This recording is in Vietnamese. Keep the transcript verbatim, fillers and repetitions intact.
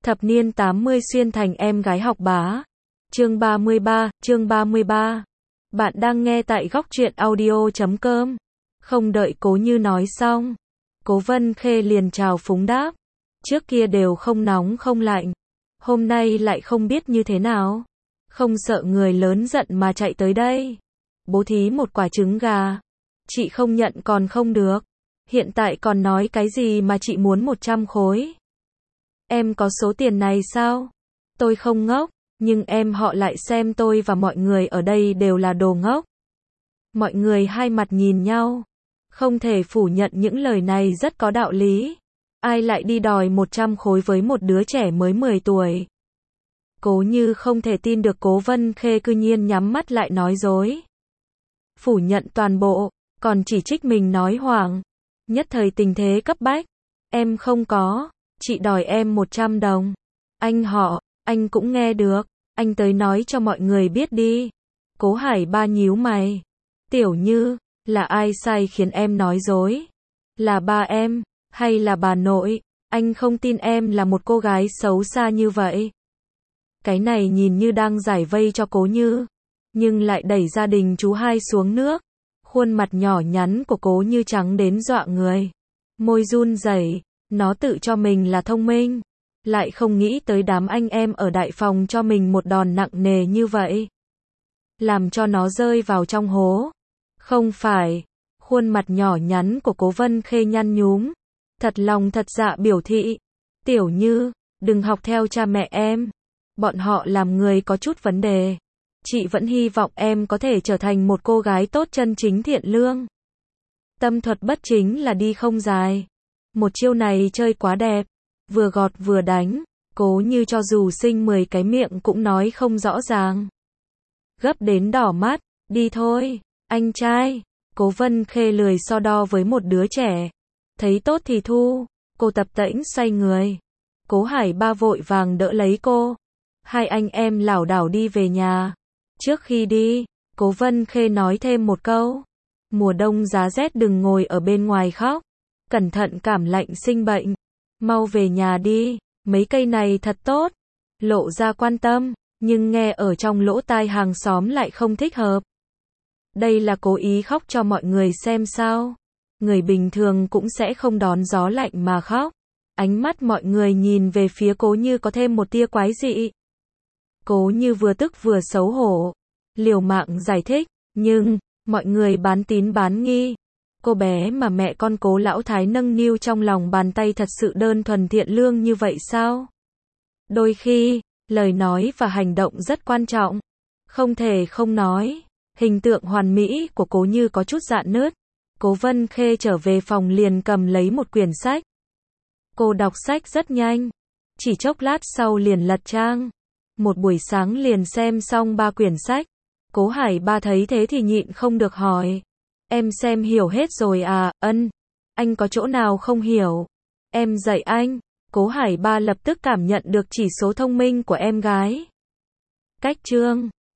Thập niên tám mươi xuyên thành em gái học bá. Chương ba mươi ba, chương ba mươi ba. Bạn đang nghe tại góc truyện audio chấm com. Không đợi Cố Như nói xong, Cố Vân Khê liền chào phúng đáp. Trước kia đều không nóng không lạnh, hôm nay lại không biết như thế nào. Không sợ người lớn giận mà chạy tới đây. Bố thí một quả trứng gà. Chị không nhận còn không được. Hiện tại còn nói cái gì mà chị muốn một trăm khối. Em có số tiền này sao? Tôi không ngốc, nhưng em họ lại xem tôi và mọi người ở đây đều là đồ ngốc. Mọi người hai mặt nhìn nhau. Không thể phủ nhận những lời này rất có đạo lý. Ai lại đi đòi một trăm khối với một đứa trẻ mới mười tuổi. Cố Như không thể tin được Cố Vân Khê cư nhiên nhắm mắt lại nói dối. Phủ nhận toàn bộ, còn chỉ trích mình nói hoảng. Nhất thời tình thế cấp bách. Em không có, chị đòi em một trăm đồng. Anh họ, anh cũng nghe được, anh tới nói cho mọi người biết đi. Cố Hải Ba nhíu mày. Tiểu Như, là ai sai khiến em nói dối? Là ba em, hay là bà nội? Anh không tin em là một cô gái xấu xa như vậy. Cái này nhìn như đang giải vây cho Cố Như, nhưng lại đẩy gia đình chú hai xuống nước. Khuôn mặt nhỏ nhắn của Cố Như trắng đến dọa người. Môi run rẩy, nó tự cho mình là thông minh, lại không nghĩ tới đám anh em ở đại phòng cho mình một đòn nặng nề như vậy. Làm cho nó rơi vào trong hố. Không phải, khuôn mặt nhỏ nhắn của Cố Vân Khê nhăn nhúm. Thật lòng thật dạ biểu thị. Tiểu Như, đừng học theo cha mẹ em. Bọn họ làm người có chút vấn đề. Chị vẫn hy vọng em có thể trở thành một cô gái tốt chân chính thiện lương. Tâm thuật bất chính là đi không dài. Một chiêu này chơi quá đẹp. Vừa gọt vừa đánh. Cố Như cho dù sinh mười cái miệng cũng nói không rõ ràng. Gấp đến đỏ mắt. Đi thôi, anh trai. Cố Vân Khê lười so đo với một đứa trẻ. Thấy tốt thì thu. Cô tập tễnh xoay người. Cố Hải Ba vội vàng đỡ lấy cô. Hai anh em lảo đảo đi về nhà. Trước khi đi, Cố Vân Khê nói thêm một câu. Mùa đông giá rét đừng ngồi ở bên ngoài khóc. Cẩn thận cảm lạnh sinh bệnh. Mau về nhà đi, mấy cây này thật tốt. Lộ ra quan tâm, nhưng nghe ở trong lỗ tai hàng xóm lại không thích hợp. Đây là cố ý khóc cho mọi người xem sao. Người bình thường cũng sẽ không đón gió lạnh mà khóc. Ánh mắt mọi người nhìn về phía Cố Như có thêm một tia quái dị. Cố Như vừa tức vừa xấu hổ. Liều mạng giải thích, nhưng, mọi người bán tín bán nghi. Cô bé mà mẹ con Cố lão thái nâng niu trong lòng bàn tay thật sự đơn thuần thiện lương như vậy sao? Đôi khi, lời nói và hành động rất quan trọng. Không thể không nói, hình tượng hoàn mỹ của Cố Như có chút rạn nứt. Cố Vân Khê trở về phòng liền cầm lấy một quyển sách. Cô đọc sách rất nhanh. Chỉ chốc lát sau liền lật trang. Một buổi sáng liền xem xong ba quyển sách. Cố Hải Ba thấy thế thì nhịn không được hỏi. Em xem hiểu hết rồi à? Ân. Anh có chỗ nào không hiểu? Em dạy anh. Cố Hải Ba lập tức cảm nhận được chỉ số thông minh của em gái. Cách chương.